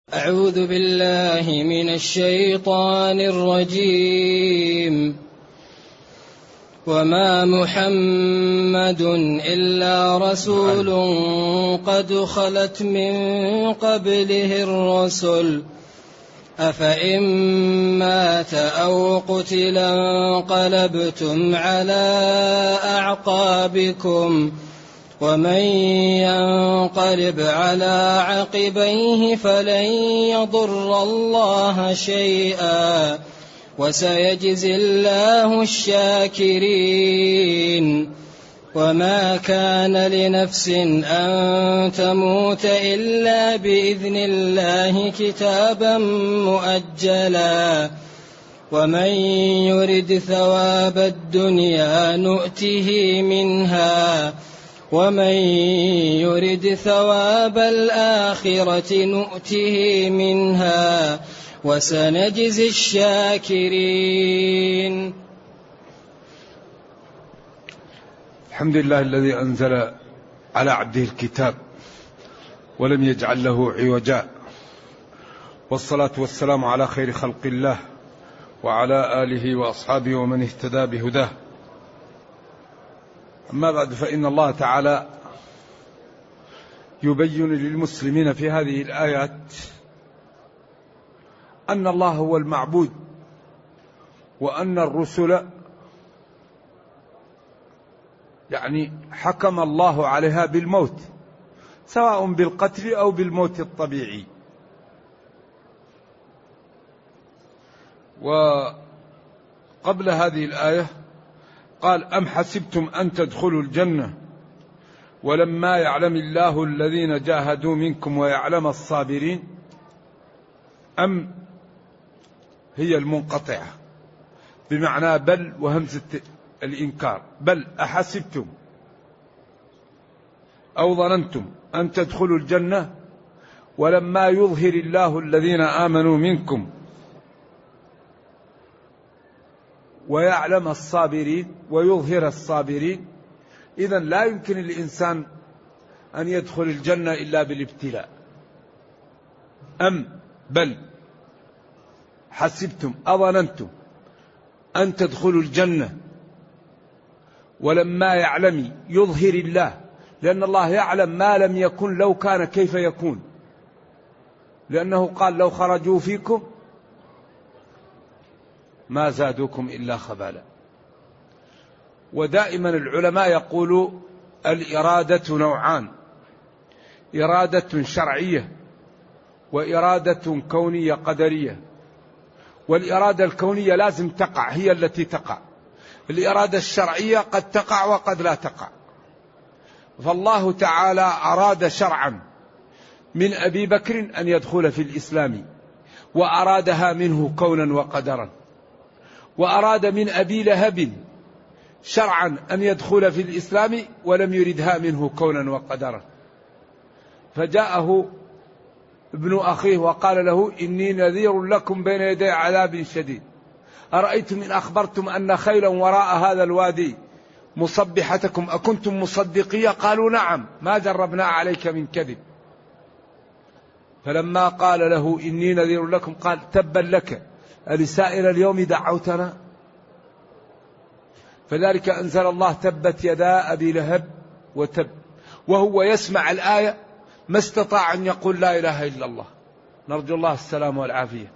أعوذ بالله من الشيطان الرجيم. وما محمد إلا رسول قد خلت من قبله الرسل أفإن مات أو قتل انقلبتم على أعقابكم ومن ينقلب على عقبيه فلن يضر الله شيئا وسيجزي الله الشاكرين. وما كان لنفس أن تموت إلا بإذن الله كتابا مؤجلا ومن يرد ثواب الدنيا نؤته منها ومن يرد ثواب الآخرة نؤته منها وسنجزي الشاكرين. الحمد لله الذي أنزل على عبده الكتاب ولم يجعل له عوجا، والصلاة والسلام على خير خلق الله وعلى آله وأصحابه ومن اهتدى بهداه. أما بعد، فإن الله تعالى يبين للمسلمين في هذه الآيات أن الله هو المعبود، وأن الرسل حكم الله عليها بالموت، سواء بالقتل أو بالموت الطبيعي. وقبل هذه الآية قال: أم حسبتم أن تدخلوا الجنة ولما يعلم الله الذين جاهدوا منكم ويعلم الصابرين. أم هي المنقطعة بمعنى بل وهمزة الإنكار. بل أحسبتم أو ظننتم أن تدخلوا الجنة ولما يظهر الله الذين آمنوا منكم ويعلم الصابرين ويظهر الصابرين. إذن لا يمكن الإنسان أن يدخل الجنة إلا بالابتلاء. أم بل حسبتم أظننتم أن تدخلوا الجنة ولما يعلم يظهر الله، لأن الله يعلم ما لم يكن لو كان كيف يكون، لأنه قال: لو خرجوا فيكم ما زادوكم إلا خبالا. ودائما العلماء يقولوا الإرادة نوعان: إرادة شرعية وإرادة كونية قدرية. والإرادة الكونية لازم تقع، هي التي تقع. الإرادة الشرعية قد تقع وقد لا تقع. فالله تعالى أراد شرعا من أبي بكر أن يدخل في الإسلام، وأرادها منه كونا وقدرا. وأراد من أبي لهب شرعا أن يدخل في الإسلام ولم يردها منه كونا وقدرا. فجاءه ابن أخيه وقال له: إني نذير لكم بين يدي عذاب شديد، أرأيتم إن أخبرتم أن خيلا وراء هذا الوادي مصبحتكم أكنتم مصدقية؟ قالوا: نعم، ما جربنا عليك من كذب. فلما قال له: إني نذير لكم، قال: تبا لك، ألسائر اليوم دعوتنا؟ فذلك أنزل الله: تبت يدا أبي لهب وتب. وهو يسمع الآية ما استطاع أن يقول لا إله إلا الله، نرجو الله السلام والعافية.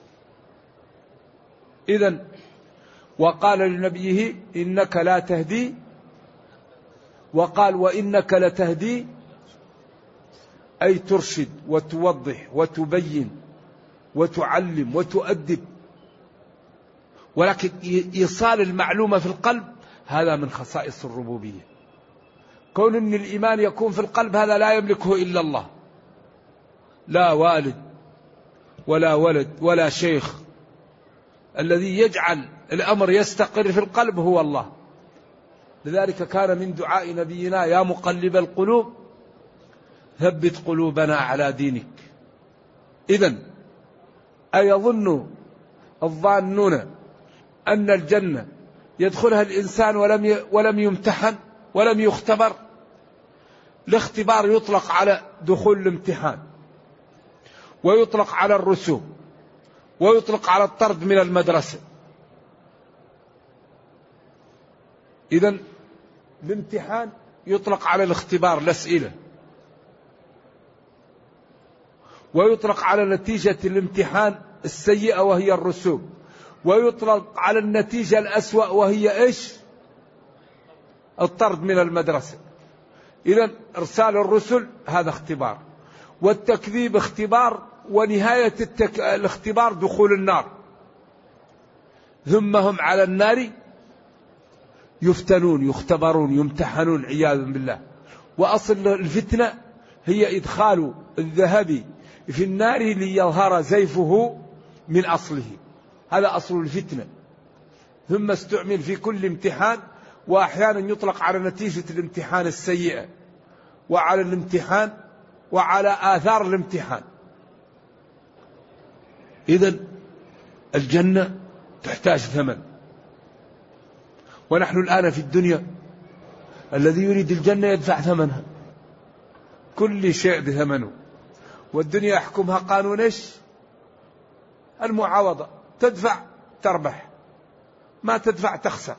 إذن وقال لنبيه: إنك لا تهدي، وقال: وإنك لتهدي، أي ترشد وتوضح وتبين وتعلم وتؤدب. ولكن إيصال المعلومة في القلب هذا من خصائص الربوبية. كون أن الإيمان يكون في القلب هذا لا يملكه إلا الله، لا والد ولا ولد ولا شيخ. الذي يجعل الأمر يستقر في القلب هو الله. لذلك كان من دعاء نبينا: يا مقلب القلوب ثبت قلوبنا على دينك. إذن أيظن الظانون أن الجنة يدخلها الإنسان ولم يمتحن ولم يختبر؟ الاختبار يطلق على دخول الامتحان، ويطلق على الرسوم، ويطلق على الطرد من المدرسة. إذن الامتحان يطلق على الاختبار، الأسئلة، ويطلق على نتيجة الامتحان السيئة وهي الرسوم، ويطلق على النتيجة الأسوأ وهي إيش؟ الطرد من المدرسة. إذن إرسال الرسل هذا اختبار، والتكذيب اختبار، ونهاية الاختبار دخول النار. ثم هم على النار يفتنون، يختبرون، يمتحنون عياذا بالله. وأصل الفتنة هي إدخال الذهب في النار ليظهر زيفه من أصله، هذا أصل الفتنة. ثم استعمل في كل امتحان، وأحيانا يطلق على نتيجة الامتحان السيئة، وعلى الامتحان، وعلى آثار الامتحان. إذن الجنة تحتاج ثمن. ونحن الآن في الدنيا الذي يريد الجنة يدفع ثمنها، كل شيء بثمنه. والدنيا يحكمها قانون إيش؟ المعاوضة، تدفع تربح، ما تدفع تخسر.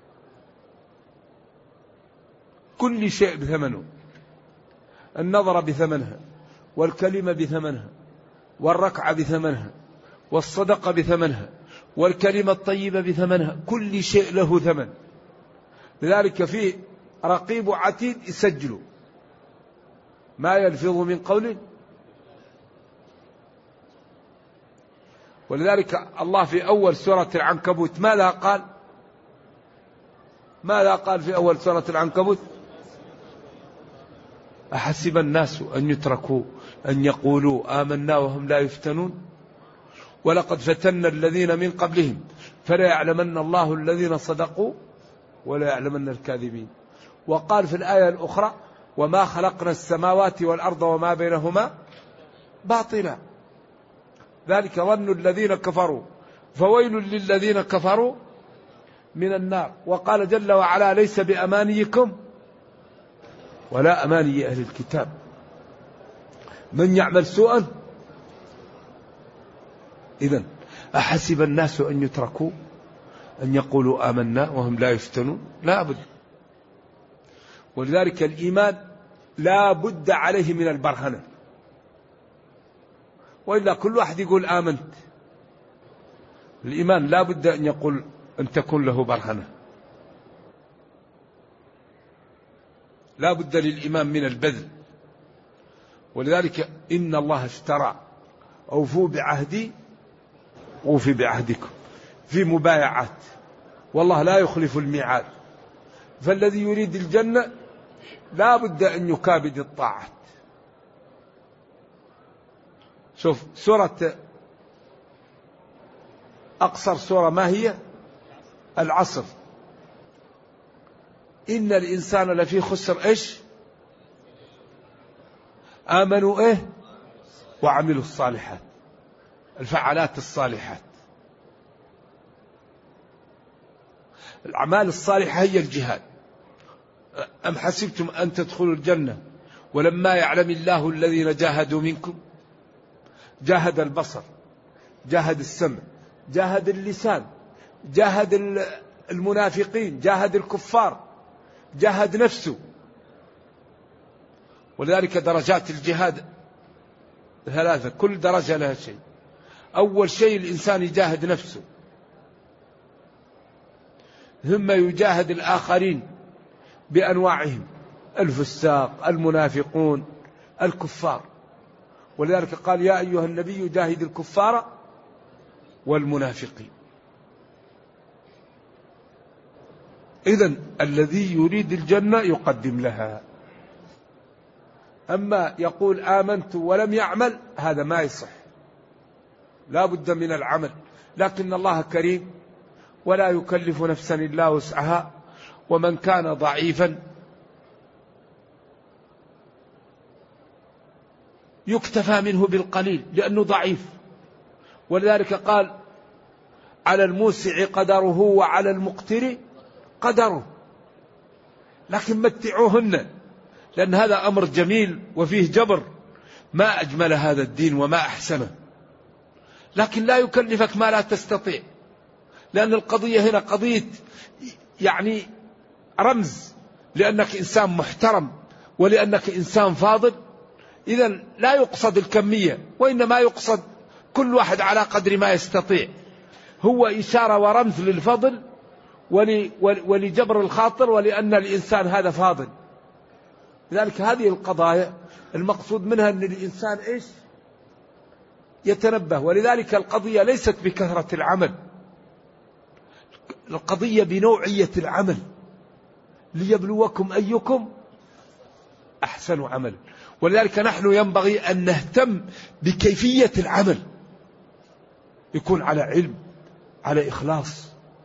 كل شيء بثمنه، النظرة بثمنها، والكلمة بثمنها، والركعة بثمنها، والصدقة بثمنها، والكلمة الطيبة بثمنها، كل شيء له ثمن. لذلك فيه رقيب وعتيد يسجلوا ما يلفظ من قول. ولذلك الله في أول سورة العنكبوت ماذا قال؟ ماذا قال في أول سورة العنكبوت؟ أحسب الناس أن يتركوا أن يقولوا آمنا وهم لا يفتنون ولقد فتنا الذين من قبلهم فلا يعلمن الله الذين صدقوا ولا يعلمن الكاذبين. وقال في الآية الأخرى وما خلقنا السماوات والأرض وما بينهما باطلا ذلك ظن الذين كفروا فويل للذين كفروا من النار. وقال جل وعلا ليس بأمانيكم ولا أماني أهل الكتاب من يعمل سوءا. إذن أحسب الناس أن يتركوا أن يقولوا آمنا وهم لا يفتنون؟ لا بد. ولذلك الإيمان لا بد عليه من البرهنة، وإلا كل واحد يقول آمنت. الإيمان لا بد أن يقول أن تكون له برهنة، لا بد للإيمان من البذل. ولذلك إن الله اشترى أوفوا بعهدي أوفي بعهدكم، في مبايعات، والله لا يخلف الميعاد. فالذي يريد الجنة لا بد أن يكابد الطاعات. شوف سورة أقصر سورة ما هي؟ العصر. إن الإنسان لفي خسر إيش؟ آمنوا إيه؟ وعملوا الصالحات، الفعالات الصالحات. الأعمال الصالحة هي الجهاد. أم حسبتم أن تدخلوا الجنة ولما يعلم الله الذين جاهدوا منكم؟ جاهد البصر، جاهد السمع، جاهد اللسان، جاهد المنافقين، جاهد الكفار، جاهد نفسه. ولذلك درجات الجهاد ثلاثة، كل درجة لها شيء. أول شيء الإنسان يجاهد نفسه، ثم يجاهد الآخرين بأنواعهم، الفساق، المنافقون، الكفار. ولذلك قال يا أيها النبي جاهد الكفار والمنافقين. إذن الذي يريد الجنة يقدم لها. أما يقول آمنت ولم يعمل هذا ما يصح، لا بد من العمل. لكن الله كريم ولا يكلف نفسا إلا وسعها، ومن كان ضعيفا يكتفى منه بالقليل لأنه ضعيف. ولذلك قال على الموسع قدره وعلى المقتر قدره. لكن متعوهن، لأن هذا أمر جميل وفيه جبر. ما أجمل هذا الدين وما أحسنه، لكن لا يكلفك ما لا تستطيع، لأن القضية هنا قضية يعني رمز لأنك إنسان محترم ولأنك إنسان فاضل. إذن لا يقصد الكمية، وإنما يقصد كل واحد على قدر ما يستطيع. هو إشارة ورمز للفضل ولجبر الخاطر، ولأن الإنسان هذا فاضل. لذلك هذه القضايا المقصود منها أن الإنسان إيش؟ يتنبه. ولذلك القضية ليست بكثرة العمل، القضية بنوعية العمل، ليبلوكم أيكم أحسن عمل. ولذلك نحن ينبغي أن نهتم بكيفية العمل، يكون على علم، على إخلاص،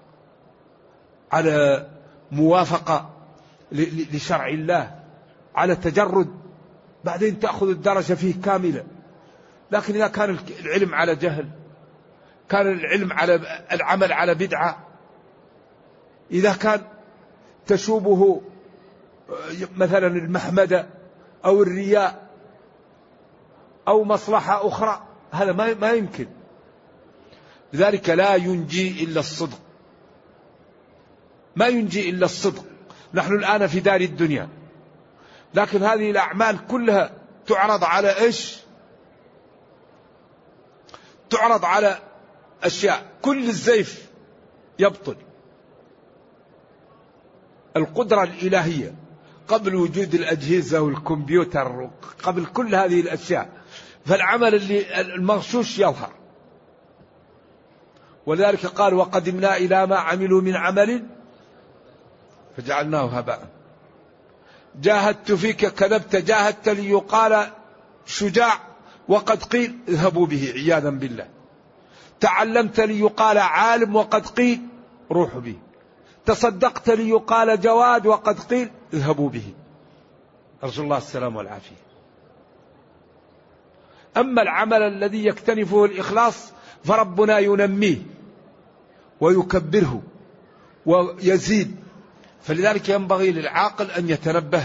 على موافقة لشرع الله، على تجرد، بعدين تأخذ الدرجة فيه كاملة. لكن إذا كان العلم على جهل، كان العلم على العمل على بدعة، إذا كان تشوبه مثلا المحمدة أو الرياء أو مصلحة أخرى، هذا ما يمكن. لذلك لا ينجي إلا الصدق، ما ينجي إلا الصدق. نحن الآن في دار الدنيا، لكن هذه الأعمال كلها تعرض على إيش؟ تعرض على أشياء، كل الزيف يبطل. القدرة الإلهية قبل وجود الأجهزة والكمبيوتر، قبل كل هذه الأشياء، فالعمل المغشوش يظهر. ولذلك قال وقدمنا إلى ما عملوا من عمل فجعلناه هباء. جاهدت فيك كذبت، جاهدت ليقال شجاع وقد قيل اذهبوا به عياذا بالله. تعلمت ليقال عالم وقد قيل روحوا به. تصدقت ليقال جواد وقد قيل اذهبوا به. أرجو الله السلام والعافية. أما العمل الذي يكتنفه الإخلاص فربنا ينميه ويكبره ويزيد. فلذلك ينبغي للعاقل أن يتنبه،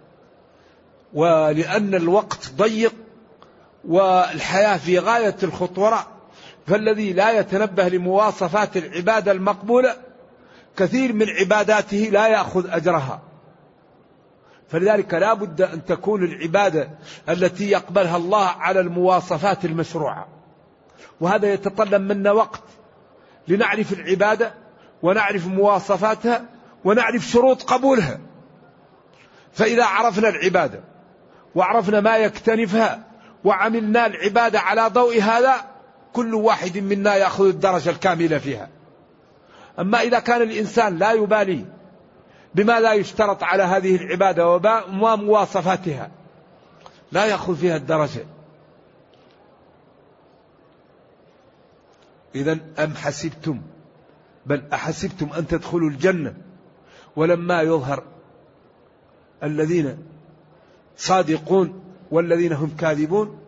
ولأن الوقت ضيق والحياة في غاية الخطورة، فالذي لا يتنبه لمواصفات العبادة المقبولة كثير من عباداته لا يأخذ أجرها. فلذلك لا بد أن تكون العبادة التي يقبلها الله على المواصفات المشروعة، وهذا يتطلب منا وقت لنعرف العبادة ونعرف مواصفاتها ونعرف شروط قبولها. فإذا عرفنا العبادة وعرفنا ما يكتنفها وعملنا العبادة على ضوء هذا، كل واحد منا يأخذ الدرجة الكاملة فيها. أما إذا كان الإنسان لا يبالي بما لا يشترط على هذه العبادة وما مواصفاتها، لا يأخذ فيها الدرجة. إذن أم حسبتم، بل أحسبتم أن تدخلوا الجنة ولما يظهر الذين صادقون والذين هم كاذبون.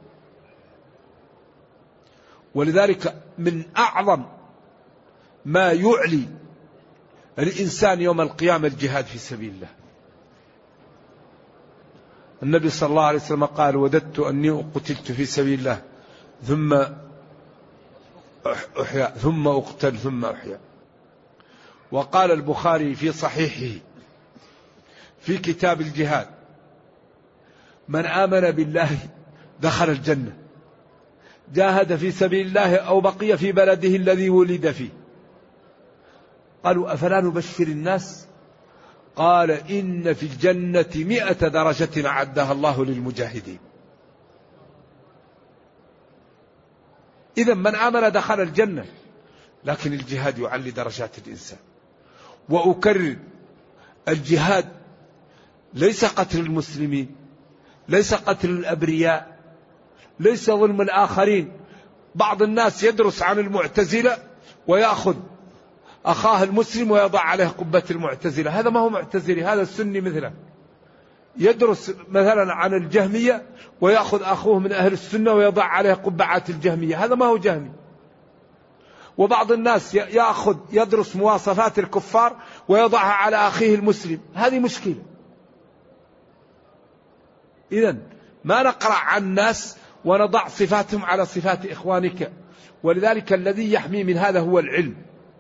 ولذلك من أعظم ما يعلي الإنسان يوم القيامة الجهاد في سبيل الله. النبي صلى الله عليه وسلم قال وددت أني قتلت في سبيل الله ثم أحيا ثم أقتل ثم أحيا. وقال البخاري في صحيحه في كتاب الجهاد من آمن بالله دخل الجنة، جاهد في سبيل الله أو بقي في بلده الذي ولد فيه. قالوا أفلا نبشر الناس؟ قال إن في الجنة 100 درجة أعدها الله للمجاهدين. إذا من آمن دخل الجنة، لكن الجهاد يعلي درجات الإنسان. وأكرر الجهاد ليس قتل المسلمين، ليس قتل الأبرياء، ليس ظلم الآخرين. بعض الناس يدرس عن المعتزلة ويأخذ أخاه المسلم ويضع عليه قبة المعتزلة، هذا ما هو معتزلي، هذا السني مثله. يدرس مثلا عن الجهمية ويأخذ أخوه من أهل السنة ويضع عليه قبعات الجهمية، هذا ما هو جهمي. وبعض الناس يدرس مواصفات الكفار ويضعها على أخيه المسلم، هذه مشكلة. إذن ما نقرأ عن الناس ونضع صفاتهم على صفات إخوانك. ولذلك الذي يحمي من هذا هو العلم،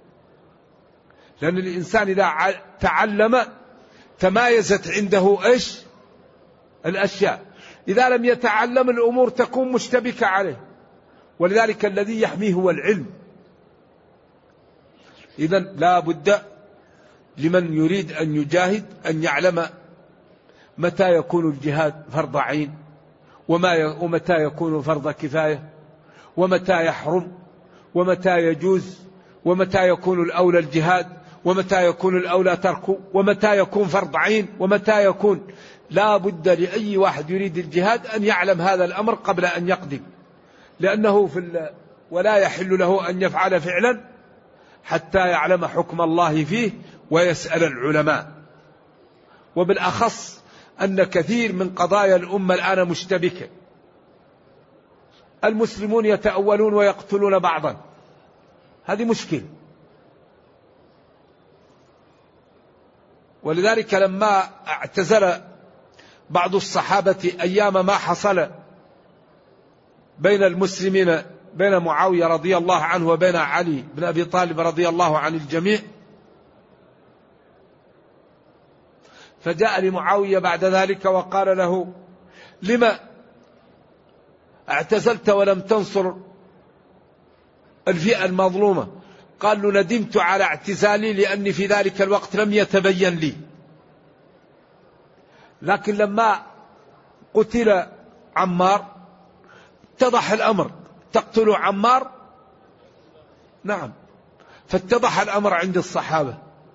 لأن الإنسان إذا تعلم تمايزت عنده إيش الأشياء، إذا لم يتعلم الأمور تكون مشتبكة عليه. ولذلك الذي يحميه هو العلم. إذن لا بد لمن يريد أن يجاهد أن يعلم متى يكون الجهاد فرض عين، ومتى يكون فرض كفاية، ومتى يحرم، ومتى يجوز، ومتى يكون الأولى الجهاد، ومتى يكون الأولى تركه، ومتى يكون فرض عين، ومتى يكون. لا بد لأي واحد يريد الجهاد أن يعلم هذا الأمر قبل أن يقدم، لأنه ولا يحل له أن يفعل فعلا حتى يعلم حكم الله فيه ويسأل العلماء. وبالأخص أن كثير من قضايا الأمة الآن مشتبكة، المسلمون يتأولون ويقتلون بعضا، هذه مشكلة. ولذلك لما اعتزل بعض الصحابة أيام ما حصل بين المسلمين بين معاوية رضي الله عنه وبين علي بن أبي طالب رضي الله عن الجميع، فجاء لمعاوية بعد ذلك وقال له: لما اعتزلت ولم تنصر الفئة المظلومة؟ قال له: ندمت على اعتزالي لأني في ذلك الوقت لم يتبين لي. لكن لما قتل عمار اتضح الأمر، تقتل عمار؟ نعم، فاتضح الأمر عند الصحابة.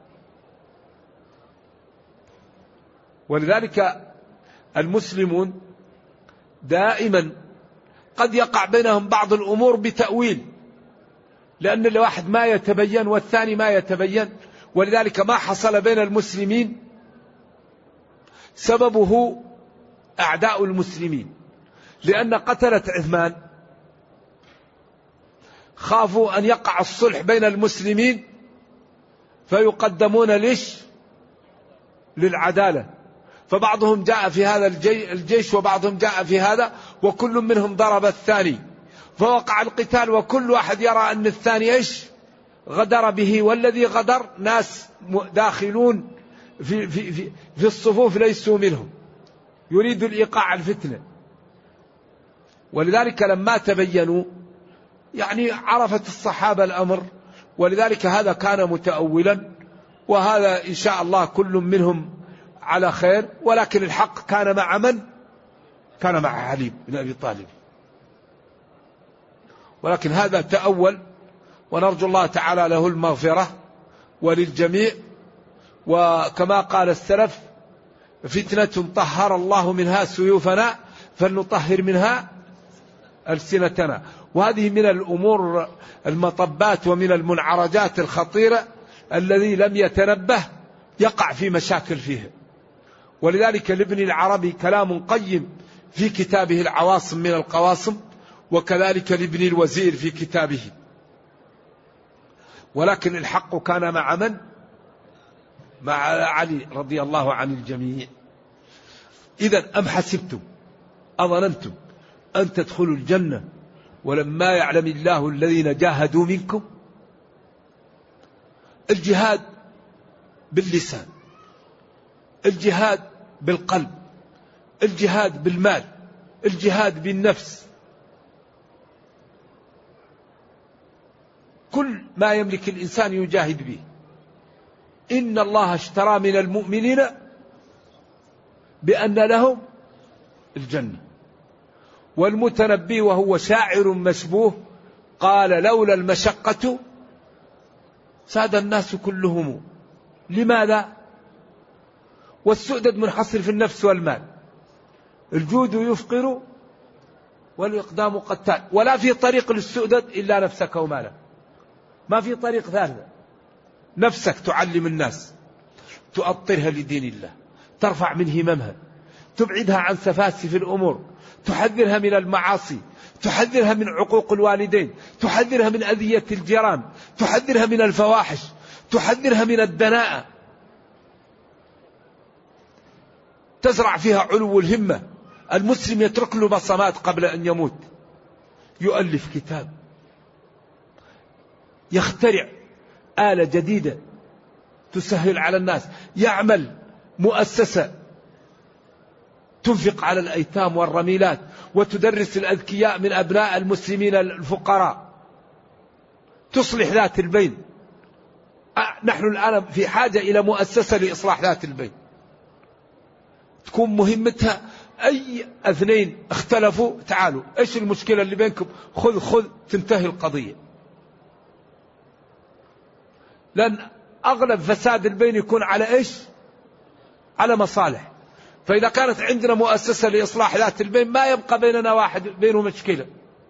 ولذلك المسلمون دائما قد يقع بينهم بعض الأمور بتأويل، لأن الواحد ما يتبين والثاني ما يتبين. ولذلك ما حصل بين المسلمين سببه أعداء المسلمين، لأن قتلة عثمان خافوا أن يقع الصلح بين المسلمين فيقدمون للعدالة، فبعضهم جاء في هذا الجيش وبعضهم جاء في هذا، وكل منهم ضرب الثاني، فوقع القتال وكل واحد يرى أن الثاني غدر به، والذي غدر ناس داخلون في الصفوف ليسوا منهم، يريد الإيقاع الفتنة. ولذلك لما تبينوا عرفت الصحابة الأمر، ولذلك هذا كان متأولا، وهذا إن شاء الله كل منهم على خير. ولكن الحق كان مع من؟ كان مع علي بن أبي طالب. ولكن هذا تأول، ونرجو الله تعالى له المغفرة وللجميع. وكما قال السلف: فتنة طهر الله منها سيوفنا فلنطهر منها ألسنتنا. وهذه من الأمور المطبات ومن المنعرجات الخطيرة الذي لم يتنبه يقع في مشاكل فيها. ولذلك لابن العربي كلام قيم في كتابه العواصم من القواصم، وكذلك لابن الوزير في كتابه. ولكن الحق كان مع من؟ مع علي رضي الله عن الجميع. إذن أم حسبتم أظننتم أن تدخلوا الجنة ولما يعلم الله الذين جاهدوا منكم؟ الجهاد باللسان، الجهاد بالقلب، الجهاد بالمال، الجهاد بالنفس، كل ما يملك الإنسان يجاهد به. إن الله اشترى من المؤمنين بأن لهم الجنة. والمتنبي وهو شاعر مشبوه قال: لولا المشقة ساد الناس كلهم. لماذا؟ والسؤدد منحصر في النفس والمال، الجود يفقر والإقدام قتال، ولا في طريق للسؤدد إلا نفسك ومالك، ما في طريق ثالث. نفسك تعلم الناس، تؤطرها لدين الله، ترفع من هممها، تبعدها عن سفاسف الأمور، تحذرها من المعاصي، تحذرها من عقوق الوالدين، تحذرها من أذية الجيران، تحذرها من الفواحش، تحذرها من الدناءة، تزرع فيها علو الهمة المسلم يترك له بصمات قبل أن يموت، يؤلف كتاب، يخترع آلة جديدة تسهل على الناس، يعمل مؤسسة تنفق على الأيتام والرميلات وتدرس الأذكياء من أبناء المسلمين الفقراء، تصلح ذات البين. نحن الآن في حاجة إلى مؤسسة لإصلاح ذات البين، تكون مهمتها أي اثنين اختلفوا تعالوا إيش المشكلة اللي بينكم، خذ تنتهي القضية. لأن أغلب فساد البين يكون على إيش؟ على مصالح. فإذا كانت عندنا مؤسسة لإصلاح ذات البين ما يبقى بيننا واحد بينه مشكلة.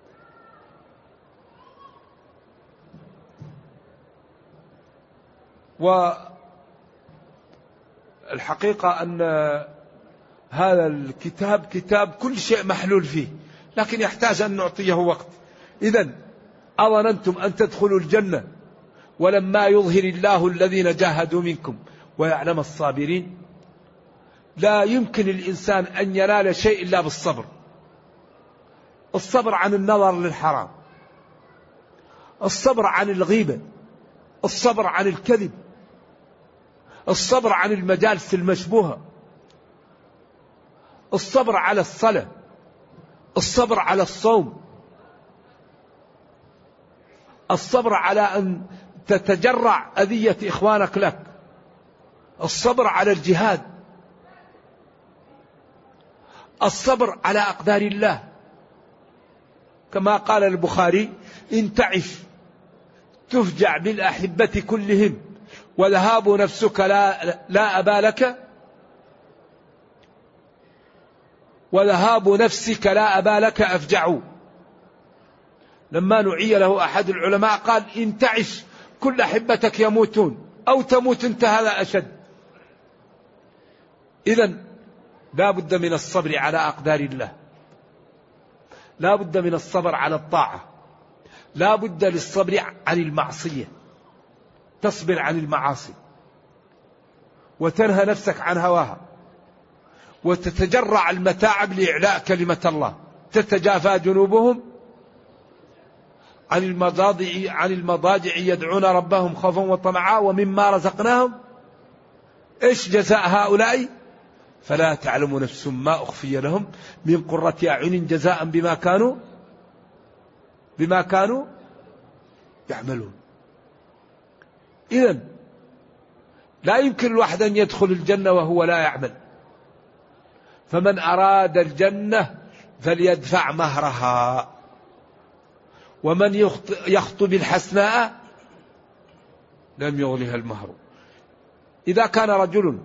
والحقيقة أن هذا الكتاب كتاب كل شيء محلول فيه، لكن يحتاج أن نعطيه وقت. إذن أظننتم أن تدخلوا الجنة ولما يظهر الله الذين جاهدوا منكم ويعلم الصابرين. لا يمكن الإنسان أن ينال شيء إلا بالصبر. الصبر عن النظر للحرام، الصبر عن الغيبة، الصبر عن الكذب، الصبر عن المجالس المشبوهة، الصبر على الصلاة، الصبر على الصوم، الصبر على أن تتجرع أذية إخوانك لك، الصبر على الجهاد، الصبر على أقدار الله. كما قال البخاري: إن تعش تفجع بالأحبة كلهم وذهاب نفسك لا أبا لك، وذهاب نفسك لا أبا لك أفجع. لما نعي له أحد العلماء قال: إن تعش كل أحبتك يموتون أو تموت أنت، هذا أشد. إذن لا بد من الصبر على أقدار الله، لا بد من الصبر على الطاعة، لا بد للصبر عن المعصية، تصبر عن المعاصي وتنهى نفسك عن هواها وتتجرع المتاعب لإعلاء كلمة الله. تتجافى جنوبهم عن المضاجع يدعون ربهم خوفا وطمعا ومما رزقناهم. إيش جزاء هؤلاء؟ فلا تعلم نفس ما أخفي لهم من قرة أعين جزاء بما كانوا يعملون. إذن لا يمكن الواحد أن يدخل الجنة وهو لا يعمل. فمن أراد الجنة فليدفع مهرها، ومن يخطب الحسناء لم يغلها المهر. إذا كان رجل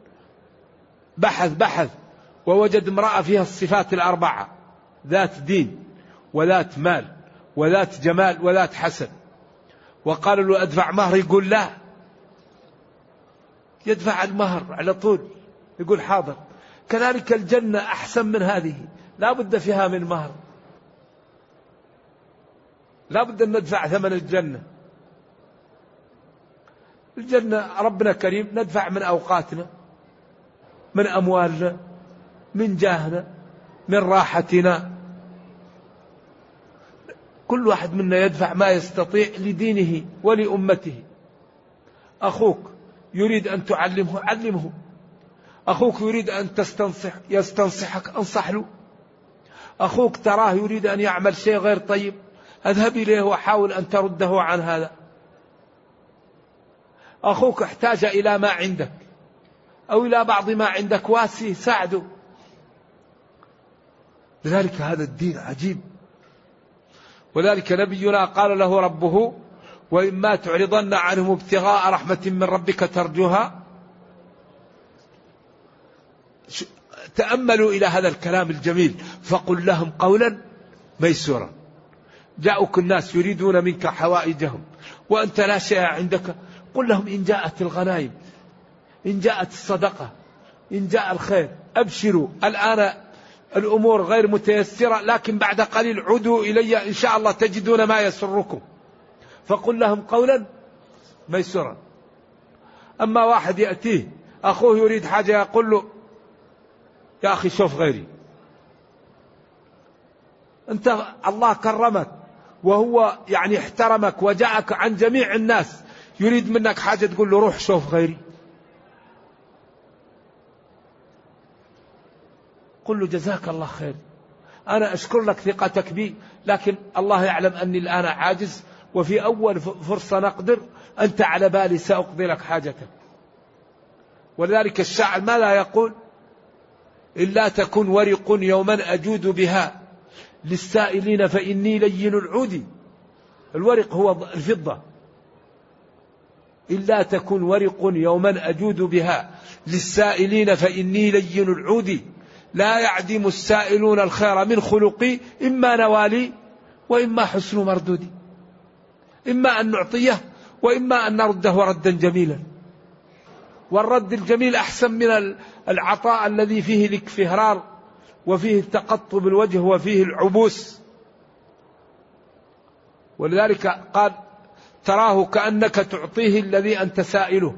بحث ووجد امرأة فيها الصفات الأربعة، ذات دين وذات مال وذات جمال وذات حسن، وقال له أدفع مهر، يقول لا، يدفع المهر على طول، يقول حاضر. كذلك الجنة أحسن من هذه، لا بد فيها من مهر، لا بد أن ندفع ثمن الجنة. الجنة ربنا كريم، ندفع من أوقاتنا، من أموالنا، من جاهنا، من راحتنا. كل واحد منا يدفع ما يستطيع لدينه ولأمته. أخوك يريد أن تعلمه، علمه. أخوك يريد أن يستنصحك، أنصح له. أخوك تراه يريد أن يعمل شيء غير طيب، اذهب إليه وحاول أن ترده عن هذا. أخوك احتاج إلى ما عندك أو إلى بعض ما عندك، واسي ساعده. لذلك هذا الدين عجيب. ولذلك نبينا قال له ربه: وإما تعرضن عنهم ابتغاء رحمة من ربك ترجوها. تأملوا إلى هذا الكلام الجميل: فقل لهم قولا ميسورا. جاءوك الناس يريدون منك حوائجهم وأنت لا شيء عندك، قل لهم: إن جاءت الغنائم، إن جاءت الصدقة، إن جاء الخير، أبشروا، الآن الأمور غير متيسرة، لكن بعد قليل عودوا إلي إن شاء الله تجدون ما يسركم. فقل لهم قولا ميسورا. أما واحد يأتيه أخوه يريد حاجة يقول له: يا أخي شوف غيري، أنت الله كرمك وهو يعني احترمك وجاءك عن جميع الناس، يريد منك حاجة تقول له روح شوف غيري، قل له جزاك الله خير، أنا أشكر لك ثقتك بي، لكن الله يعلم أني الآن عاجز، وفي أول فرصة نقدر أنت على بالي سأقضي لك حاجتك. ولذلك الشاعر ما لا يقول إلا تكن ورق يوما أجود بها للسائلين فإني لين العود. الورق هو الفضة. إلا تكن ورق يوما أجود بها للسائلين فإني لين العود. لا يعدم السائلون الخير من خلقي إما نوالي وإما حسن مردودي. إما أن نعطيه وإما أن نرده ردا جميلا. والرد الجميل أحسن من العطاء الذي فيه الاكفهرار وفيه التقطب الوجه وفيه العبوس. ولذلك قال تراه كأنك تعطيه الذي أنت سائله.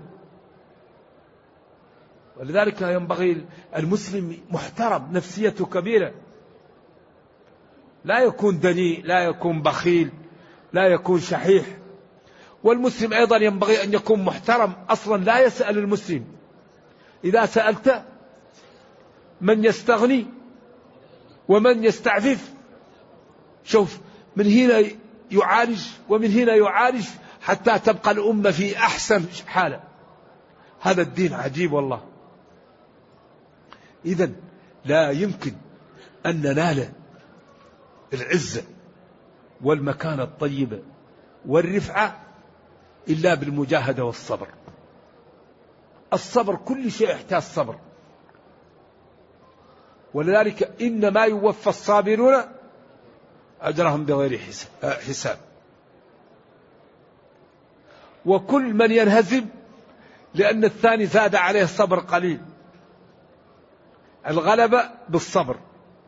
ولذلك ينبغي المسلم محترم، نفسيته كبيرة، لا يكون دنيء، لا يكون بخيل، لا يكون شحيح. والمسلم أيضا ينبغي أن يكون محترم، أصلا لا يسأل المسلم. إذا سألت من يستغني ومن يستعفف، شوف من هنا يعالج ومن هنا يعالج حتى تبقى الأمة في أحسن حالة. هذا الدين عجيب والله. إذن لا يمكن أن ننال العزة والمكانة الطيبة والرفعة إلا بالمجاهدة والصبر. الصبر كل شيء يحتاج صبر. ولذلك إنما يوفى الصابرون أجرهم بغير حساب. وكل من ينهزم لأن الثاني زاد عليه الصبر قليل. الغلبة بالصبر،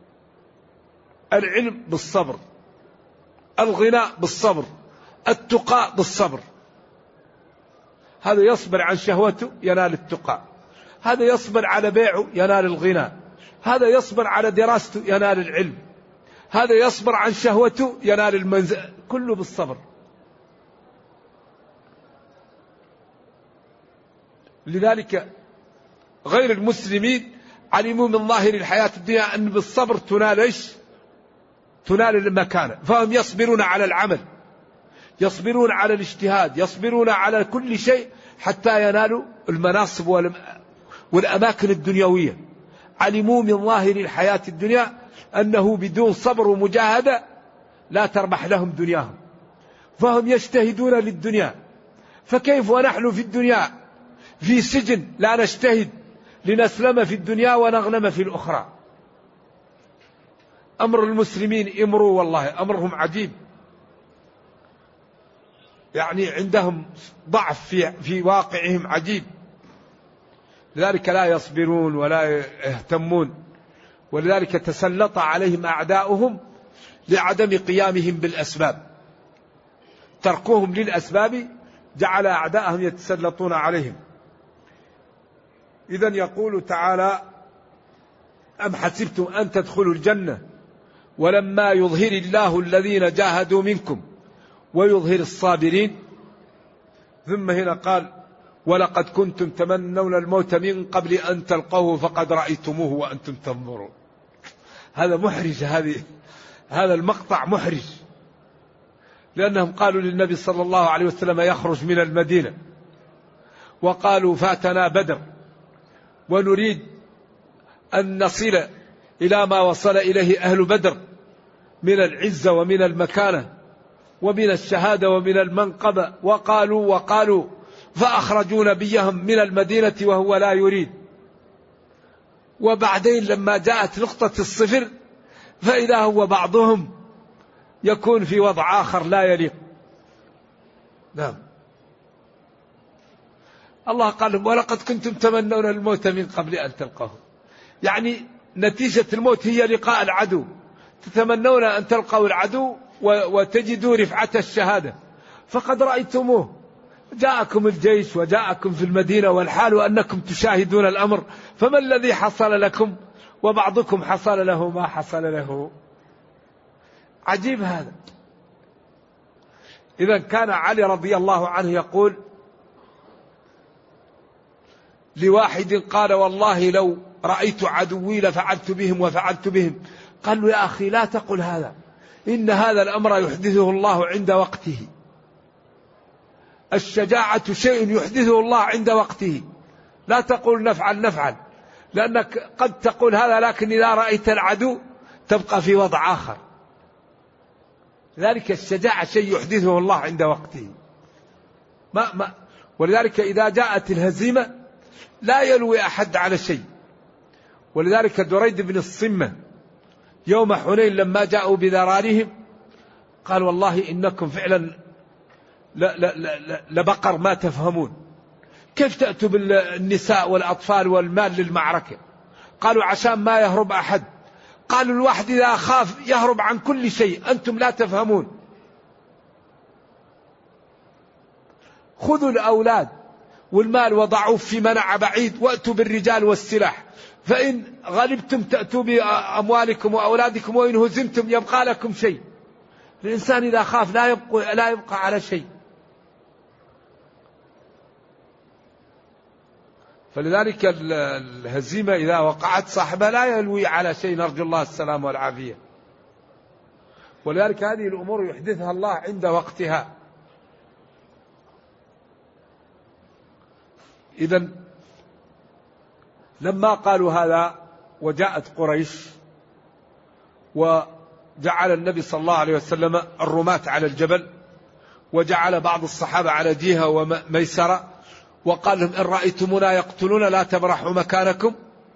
العلم بالصبر، الغناء بالصبر، التقى بالصبر. هذا يصبر عن شهوته ينال التقى، هذا يصبر على بيعه ينال الغنى، هذا يصبر على دراسته ينال العلم، هذا يصبر عن شهوته ينال المنزل، كله بالصبر. لذلك غير المسلمين علموا من ظاهر الحياة الدنيا أن بالصبر تنال إيش؟ تنال المكانة. فهم يصبرون على العمل، يصبرون على الاجتهاد، يصبرون على كل شيء حتى ينالوا المناصب والأماكن الدنيوية. علموا من ظاهر الحياة الدنيا أنه بدون صبر ومجاهدة لا تربح لهم دنياهم، فهم يجتهدون للدنيا. فكيف ونحن في الدنيا في سجن لا نجتهد لنسلم في الدنيا ونغنم في الأخرى؟ أمر المسلمين امروا والله أمرهم عجيب. يعني عندهم ضعف في واقعهم عجيب. لذلك لا يصبرون ولا يهتمون. ولذلك تسلط عليهم أعداؤهم لعدم قيامهم بالأسباب. تركهم للأسباب جعل أعداءهم يتسلطون عليهم. إذن يقول تعالى أم حسبتم أن تدخلوا الجنة ولما يظهر الله الذين جاهدوا منكم ويظهر الصابرين. ثم هنا قال ولقد كنتم تمنون الموت من قبل أن تلقوه فقد رأيتموه وأنتم تنظرون. هذا محرج، هذا المقطع محرج، لأنهم قالوا للنبي صلى الله عليه وسلم يخرج من المدينة، وقالوا فاتنا بدر ونريد أن نصل إلى ما وصل إليه أهل بدر من العزة ومن المكانة ومن الشهادة ومن المنقبة. وقالوا فأخرجوا نبيهم من المدينة وهو لا يريد. وبعدين لما جاءت نقطة الصفر فإذا هو بعضهم يكون في وضع آخر لا يليق. نعم. الله قال لهم ولقد كنتم تمنون الموت من قبل أن تلقوه. يعني نتيجة الموت هي لقاء العدو. تتمنون أن تلقوا العدو وتجدوا رفعة الشهادة، فقد رأيتموه. جاءكم الجيش وجاءكم في المدينة والحال أنكم تشاهدون الأمر، فما الذي حصل لكم؟ وبعضكم حصل له ما حصل له. عجيب هذا. إذا كان علي رضي الله عنه يقول لواحد قال والله لو رأيت عدوي لفعلت بهم وفعلت بهم، قال له يا أخي لا تقل هذا، إن هذا الأمر يحدثه الله عند وقته. الشجاعة شيء يحدثه الله عند وقته، لا تقول نفعل، لأنك قد تقول هذا لكن إذا رأيت العدو تبقى في وضع آخر. لذلك الشجاعة شيء يحدثه الله عند وقته. ولذلك إذا جاءت الهزيمة لا يلوي أحد على شيء. ولذلك دريد بن الصمة يوم حنين لما جاءوا بذرارهم قال والله إنكم فعلا لبقر ما تفهمون، كيف تأتوا بالنساء والأطفال والمال للمعركة؟ قالوا عشان ما يهرب أحد. قالوا الواحد إذا خاف يهرب عن كل شيء، أنتم لا تفهمون. خذوا الأولاد والمال وضعوه في منع بعيد وأتوا بالرجال والسلاح، فإن غلبتم تأتوا بأموالكم وأولادكم، وإن هزمتم يبقى لكم شيء. الإنسان إذا خاف لا يبقى على شيء. فلذلك الهزيمة إذا وقعت صاحبها لا يلوي على شيء، نرجو الله السلام والعافية. ولذلك هذه الأمور يحدثها الله عند وقتها. إذن لما قالوا هذا وجاءت قريش وجعل النبي صلى الله عليه وسلم الرماة على الجبل، وجعل بعض الصحابة على جهة وميسرة، وقال لهم إن رأيتمونا يقتلون لا تبرحوا مكانكم،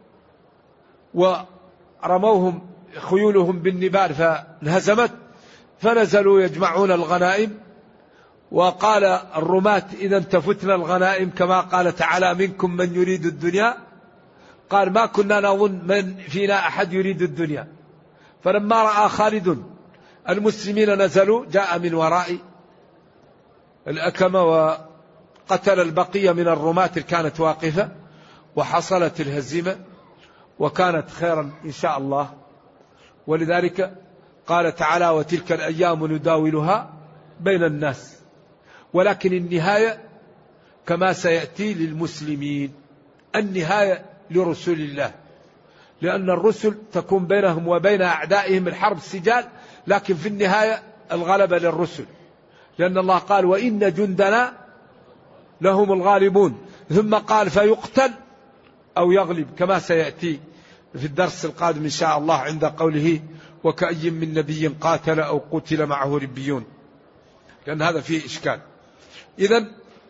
ورموهم خيولهم بالنبال فانهزمت، فنزلوا يجمعون الغنائم. وقال الرماة إذا تفتنا الغنائم كما قال تعالى منكم من يريد الدنيا، قال ما كنا نظن من فينا أحد يريد الدنيا. فلما رأى خالد المسلمين نزلوا جاء من وراء الأكمة وقتل البقية من الرماة اللي كانت واقفة، وحصلت الهزيمة وكانت خيرا إن شاء الله. ولذلك قال تعالى وتلك الأيام نداولها بين الناس. ولكن النهاية كما سيأتي للمسلمين، النهاية لرسول الله، لأن الرسل تكون بينهم وبين أعدائهم الحرب سجال، لكن في النهاية الغلبة للرسل، لأن الله قال وإن جندنا لهم الغالبون، ثم قال فيقتل أو يغلب كما سيأتي في الدرس القادم إن شاء الله عند قوله وكأي من نبي قاتل أو قتل معه ربيون، لأن هذا فيه إشكال. إذن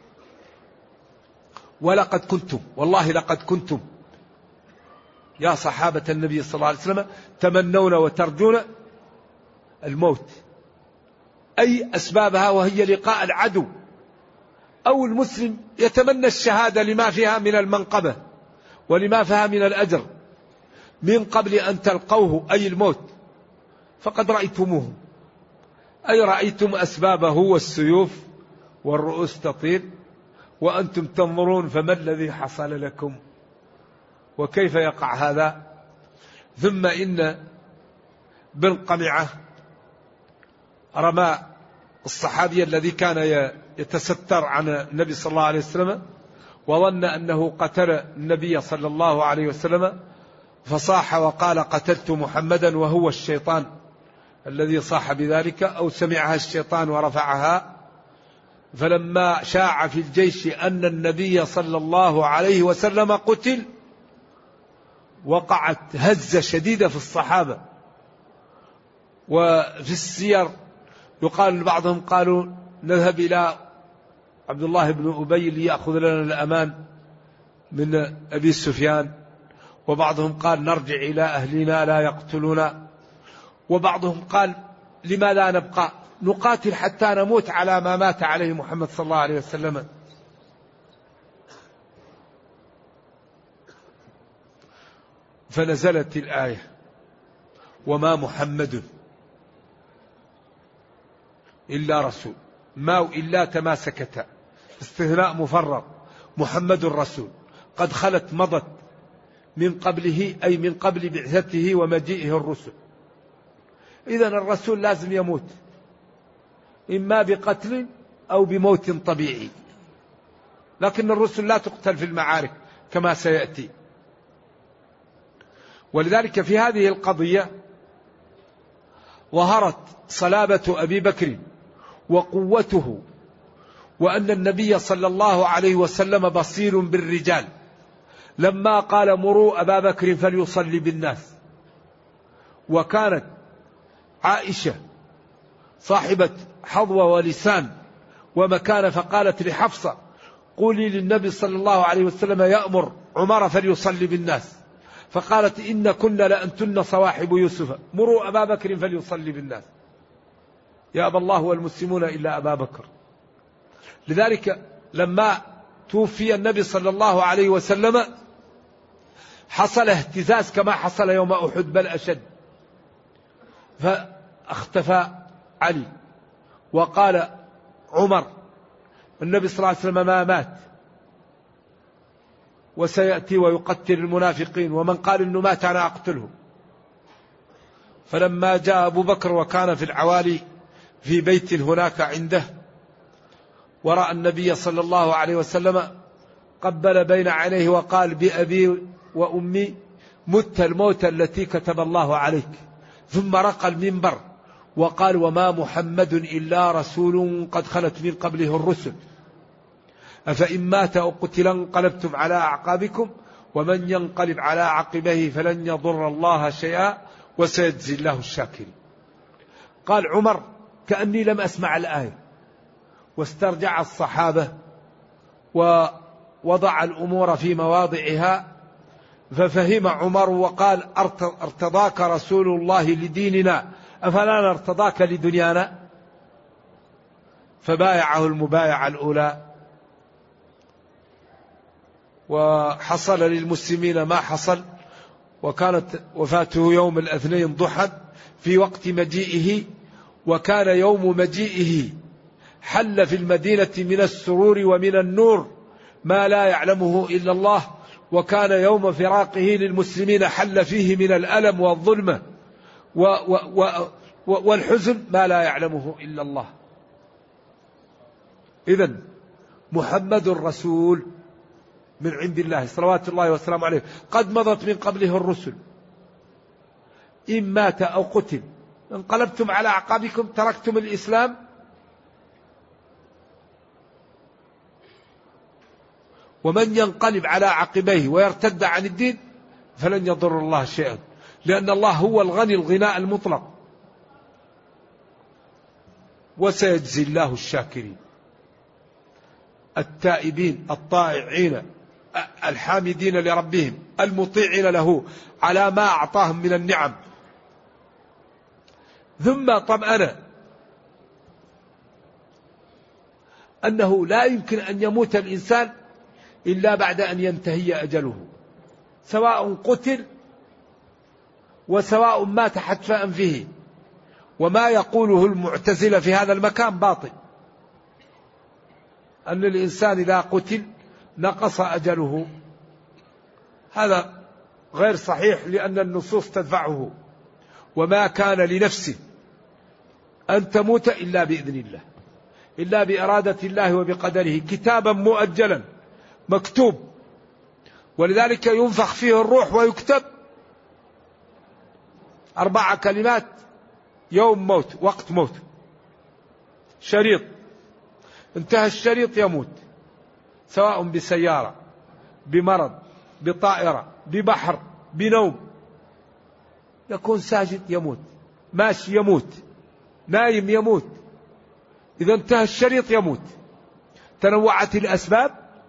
ولقد كنتم، والله لقد كنتم يا صحابة النبي صلى الله عليه وسلم تمنون وترجون الموت، أي أسبابها وهي لقاء العدو، أو المسلم يتمنى الشهادة لما فيها من المنقبة ولما فيها من الأجر من قبل أن تلقوه، أي الموت، فقد رأيتموه، أي رأيتم أسبابه والسيوف والرؤوس تطير وأنتم تنظرون فما الذي حصل لكم وكيف يقع هذا. ثم إن بن قمعة رمى الصحابي الذي كان يتستر عن النبي صلى الله عليه وسلم وظن أنه قتل النبي صلى الله عليه وسلم، فصاح وقال قتلت محمدا، وهو الشيطان الذي صاح بذلك، أو سمعها الشيطان ورفعها. فلما شاع في الجيش أن النبي صلى الله عليه وسلم قتل وقعت هزة شديدة في الصحابة. وفي السير يقال بعضهم قالوا نذهب إلى عبد الله بن أبي ليأخذ لنا الأمان من أبي سفيان، وبعضهم قال نرجع إلى أهلنا لا يقتلونا، وبعضهم قال لماذا نبقى نقاتل حتى نموت على ما مات عليه محمد صلى الله عليه وسلم. فنزلت الآية وما محمد إلا رسول، ما إلا تماسكتا استثناء مفرغ، محمد رسول قد خلت مضت من قبله، أي من قبل بعثته ومجيئه الرسل. إذن الرسول لازم يموت، إما بقتل أو بموت طبيعي، لكن الرسل لا تقتل في المعارك كما سيأتي. ولذلك في هذه القضية ظهرت صلابة أبي بكر وقوته، وأن النبي صلى الله عليه وسلم بصير بالرجال، لما قال مروا أبا بكر فليصلي بالناس. وكانت عائشة صاحبة حظوة ولسان ومكانة، فقالت لحفصة قولي للنبي صلى الله عليه وسلم يأمر عمر فليصلي بالناس، فقالت إن كنا لأنتن صواحب يوسف مروا أبا بكر فليصلي بالناس، يأبى الله والمسلمون إلا أبا بكر. لذلك لما توفي النبي صلى الله عليه وسلم حصل اهتزاز كما حصل يوم أحد بل أشد، فاختفى علي وقال عمر النبي صلى الله عليه وسلم ما مات وسيأتي ويقتل المنافقين، ومن قال إنه مات أنا أقتله. فلما جاء أبو بكر وكان في العوالي في بيت هناك عنده، ورأى النبي صلى الله عليه وسلم قبل بين عينيه وقال بأبي وأمي مت الموت التي كتب الله عليك، ثم رقى المنبر وقال وما محمد إلا رسول قد خلت من قبله الرسل أفإن مات أو قتل انقلبتم على أعقابكم ومن ينقلب على عقبيه فلن يضر الله شيئا وسيجزي الله الشاكرين. قال عمر كأني لم أسمع الآية، واسترجع الصحابة ووضع الأمور في مواضعها، ففهم عمر وقال ارتضاك رسول الله لديننا أفلا نرتضاك لدنيانا؟ فبايعه المبايعة الأولى، وحصل للمسلمين ما حصل. وكانت وفاته يوم الاثنين ضحى في وقت مجيئه، وكان يوم مجيئه حل في المدينة من السرور ومن النور ما لا يعلمه إلا الله، وكان يوم فراقه للمسلمين حل فيه من الألم والظلمة والحزن ما لا يعلمه إلا الله. إذن محمد رسول من عند الله صلوات الله وسلامه عليه، قد مضت من قبله الرسل، إن مات أو قتل انقلبتم على أعقابكم تركتم الإسلام. ومن ينقلب على عقبيه ويرتد عن الدين فلن يضر الله شيئا، لأن الله هو الغني الغناء المطلق، وسيجزي الله الشاكرين التائبين الطائعين الحامدين لربهم المطيعين له على ما أعطاهم من النعم. ثم طمأن أنه لا يمكن أن يموت الإنسان إلا بعد أن ينتهي أجله، سواء قتل وسواء مات حتف أنفه. وما يقوله المعتزلة في هذا المكان باطل، أن الإنسان إذا قتل نقص أجله، هذا غير صحيح، لأن النصوص تدفعه. وما كان لنفس أن تموت إلا بإذن الله، إلا بإرادة الله وبقدره، كتابا مؤجلا مكتوب. ولذلك ينفخ فيه الروح ويكتب 4 كلمات: يوم موت، وقت موت، شريط، انتهى الشريط يموت، سواء بسيارة، بمرض، بطائرة، ببحر، بنوم، يكون ساجد يموت، ماشي يموت، نايم يموت، إذا انتهى الشريط يموت. تنوعت الأسباب.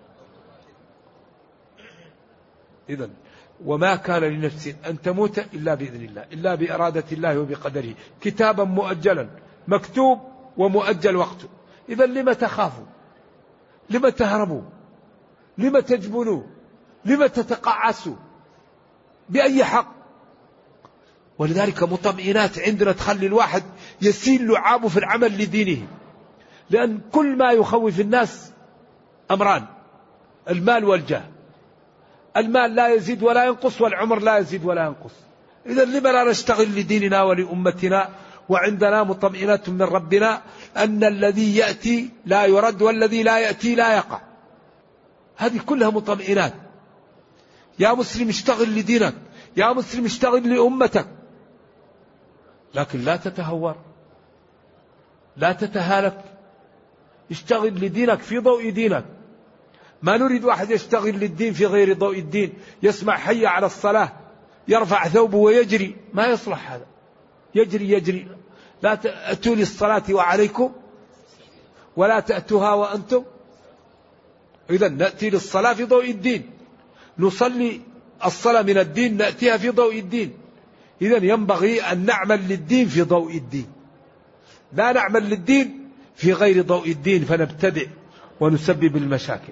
إذن وما كان لنفس أن تموت إلا بإذن الله، إلا بإرادة الله وبقدره، كتابا مؤجلا مكتوب ومؤجل وقته. إذن لما تخافوا؟ لما تهربوا؟ لما تجبنوا؟ لما تتقعسوا؟ بأي حق؟ ولذلك مطمئنات عندنا تخلي الواحد يسيل لعابه في العمل لدينه، لأن كل ما يخوف الناس أمران: المال والجاه. المال لا يزيد ولا ينقص، والعمر لا يزيد ولا ينقص. إذا لما لا نشتغل لديننا ولأمتنا وعندنا مطمئنة من ربنا أن الذي يأتي لا يرد والذي لا يأتي لا يقع. هذه كلها مطمئنات. يا مسلم اشتغل لدينك، يا مسلم اشتغل لأمتك، لكن لا تتهور، لا تتهالك، اشتغل لدينك في ضوء دينك. ما نريد واحد يشتغل للدين في غير ضوء الدين، يسمع حي على الصلاة يرفع ثوبه ويجري، ما يصلح هذا. يجري لا تأتوا للصلاة وعليكم ولا تأتوها وأنتم. إذا نأتي للصلاة في ضوء الدين، نصلي الصلاة من الدين نأتيها في ضوء الدين. إذا ينبغي أن نعمل للدين في ضوء الدين، لا نعمل للدين في غير ضوء الدين فنبتدع ونسبب المشاكل.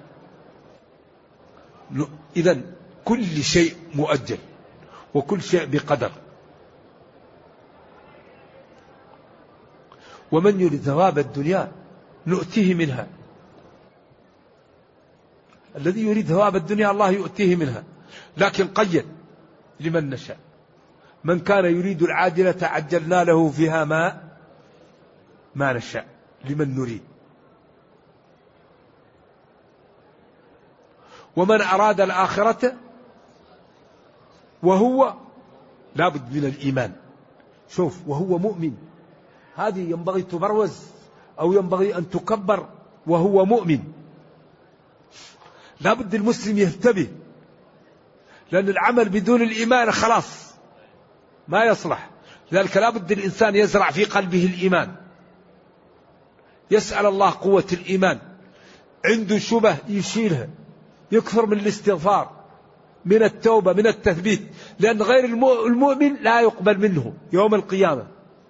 إذا كل شيء مؤجل وكل شيء بقدر. ومن يريد ثواب الدنيا نؤتيه منها. الذي يريد ثواب الدنيا الله يؤتيه منها، لكن قيد لمن نشاء. من كان يريد العاجلة عجلنا له فيها ما نشاء لمن نريد. ومن أراد الآخرة وهو لابد من الإيمان. شوف، وهو مؤمن، هذه ينبغي تبروز أو ينبغي أن تكبر. وهو مؤمن، لابد المسلم يهتبه، لأن العمل بدون الإيمان خلاص ما يصلح. لذلك لابد الإنسان يزرع في قلبه الإيمان، يسأل الله قوة الإيمان. عنده شبه يشيلها، يكثر من الاستغفار، من التوبة، من التثبيت، لأن غير المؤمن لا يقبل منه يوم القيامة.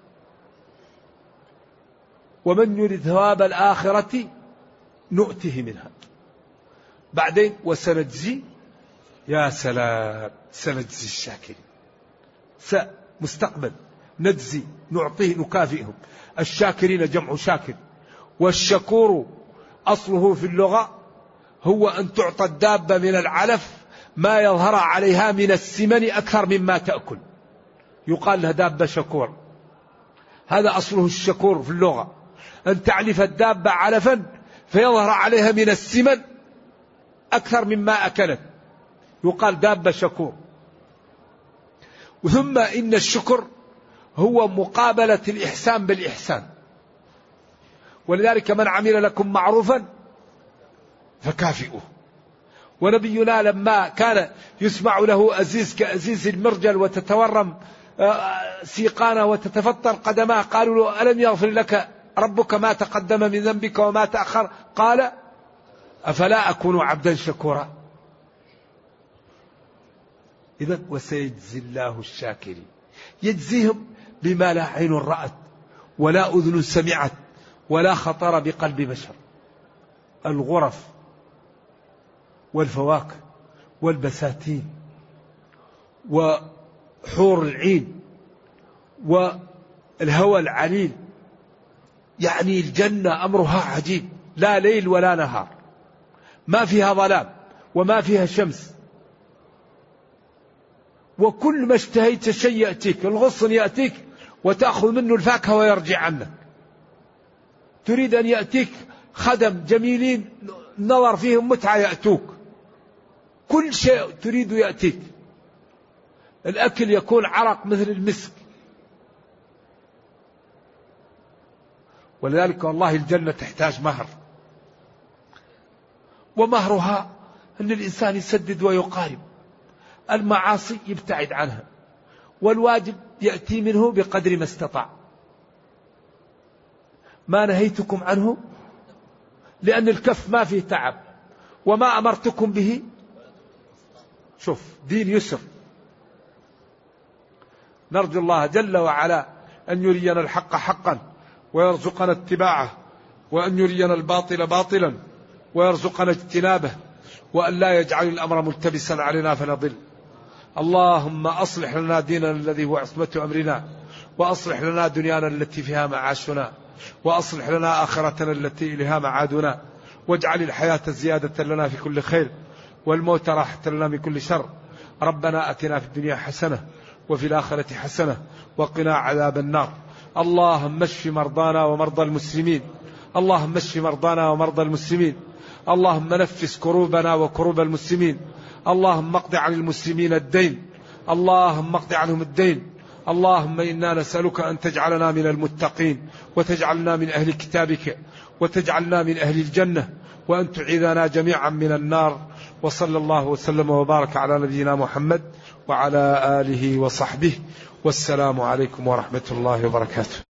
ومن يريد ثواب الآخرة نؤته منها. بعدين وسنجزي، يا سلام، سنجزي الشاكرين. مستقبل، نجزي، نعطيه، نكافئهم. الشاكرين جمع شاكر. والشكور أصله في اللغة هو أن تعطى الدابة من العلف ما يظهر عليها من السمن أكثر مما تأكل، يقال لها دابة شكور. هذا أصله الشكور في اللغة، أن تعلف الدابة علفا فيظهر عليها من السمن أكثر مما أكلت، يقال دابة شكور. ثم إن الشكر هو مقابلة الإحسان بالإحسان. ولذلك من عمل لكم معروفا فكافئوه. ونبينا لما كان يسمع له أزيز كأزيز المرجل وتتورم سيقانه وتتفطر قدماه، قالوا له ألم يغفر لك ربك ما تقدم من ذنبك وما تأخر؟ قال أفلا أكون عبدا شكورا. إذا وسيجزي الله الشاكرين، يجزيهم بما لا عين رأت ولا أذن سمعت ولا خطر بقلب بشر. الغرف والفواكه والبساتين وحور العين والهوى العليل، يعني الجنة أمرها عجيب، لا ليل ولا نهار، ما فيها ظلام وما فيها شمس. وكل ما اشتهيت شيء يأتيك، الغصن يأتيك وتأخذ منه الفاكهة ويرجع عنك. تريد أن يأتيك خدم جميلين نظر فيهم متعة يأتوك، كل شيء تريد يأتيك. الأكل يكون عرق مثل المسك. ولذلك والله الجنة تحتاج مهر، ومهرها أن الإنسان يسدد ويقارب. المعاصي يبتعد عنها، والواجب يأتي منه بقدر ما استطاع. ما نهيتكم عنه، لأن الكف ما فيه تعب، وما أمرتكم به. شوف دين يسر. نرجو الله جل وعلا أن يرينا الحق حقا ويرزقنا اتباعه، وأن يرينا الباطل باطلا ويرزقنا اجتنابه، وأن لا يجعل الأمر ملتبسا علينا فنضل. اللهم أصلح لنا ديننا الذي هو عصمة أمرنا، وأصلح لنا دنيانا التي فيها معاشنا، وأصلح لنا آخرتنا التي إليها معادنا، واجعل الحياة زيادة لنا في كل خير، والموت راحة لنا من كل شر. ربنا أتنا في الدنيا حسنة وفي الآخرة حسنة وقنا عذاب النار. اللهم اشف مرضانا ومرضى المسلمين، اللهم اشف مرضانا ومرضى المسلمين، اللهم نفس كروبنا وكروب المسلمين، اللهم اقض عن المسلمين الدين، اللهم اقض عنهم الدين. اللهم إنا نسألك أن تجعلنا من المتقين، وتجعلنا من أهل كتابك، وتجعلنا من أهل الجنة، وأن تعيذنا جميعا من النار. وصلى الله وسلم وبارك على نبينا محمد وعلى آله وصحبه، والسلام عليكم ورحمة الله وبركاته.